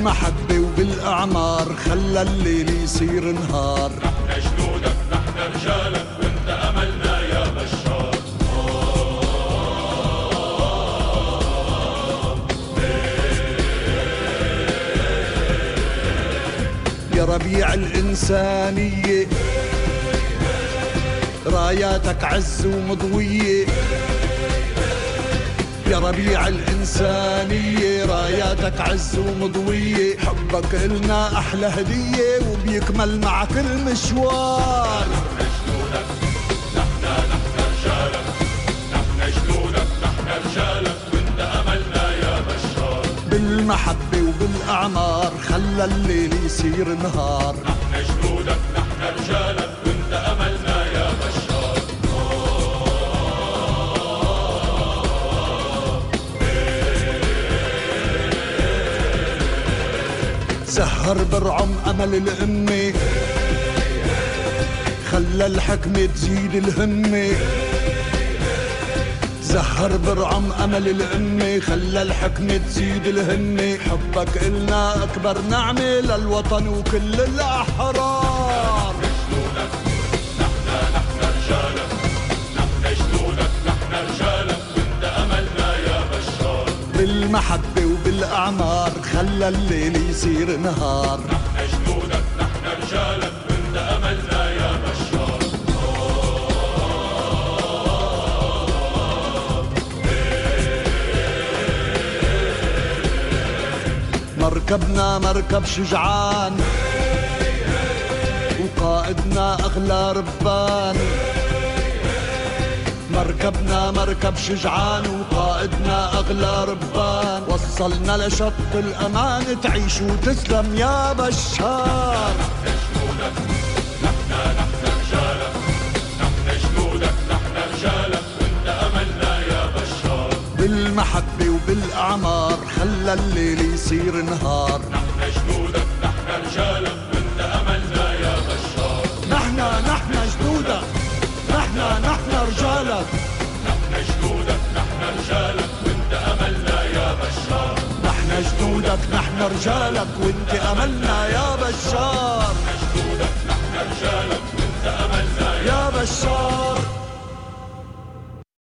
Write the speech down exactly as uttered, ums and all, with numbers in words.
بالمحبة وبالأعمار خلى الليل يصير نهار. نحن جنودك نحن رجالك وانت أملنا يا بشار. يا ربيع الإنسانية راياتك عز ومضوية. يا ربيع الإنسانية راياتك عز ومضوية. حبك إلنا أحلى هدية وبيكمل مع كل مشوار. نحن جنودك نحن نحن رجالك نحن جنودك نحن رجالك وانت أملنا يا بشار. بالمحبة وبالأعمار خلى الليل يصير نهار. نحن جنودك نحن رجالك وانت أملنا يا بشار. سهر برعم أمل الأمة خلى الحكمة تزيد الهمة. زهر برعم أمل الأمة خلى الحكمة تزيد الهمة. حبك إلنا أكبر نعمة للوطن وكل الأحرار. نحن جنودك نحن نحن رجالك نحن جنودك نحن رجالك وانت أملنا يا بشار. بالمحبة وبالأعمار خلى الليل يصير نهار. نحن جنودك نحن رجالك وانت أملنا يا بشار. مركبنا مركب شجعان وقائدنا أغلى ربان. مركبنا مركب شجعان وقائدنا أغلى ربان. وصلنا لشط الأمان تعيش وتسلم يا بشار. نحن جنودك نحن نحن رجالك نحن جنودك نحن رجالك وانت أملنا يا بشار. بالمحبة وبالأعمار خلى الليل يصير نهار. نحن جنودك نحن رجالك وانت أملنا يا بشار. نحن نحن جنودك نحن نحن رجالك نحن جنودك نحن رجالك وانت أملنا يا بشار. نحن جنودك نحن رجالك وانت أملنا يا بشار. نحن جنودك نحن رجالك وانت أملنا يا بشار.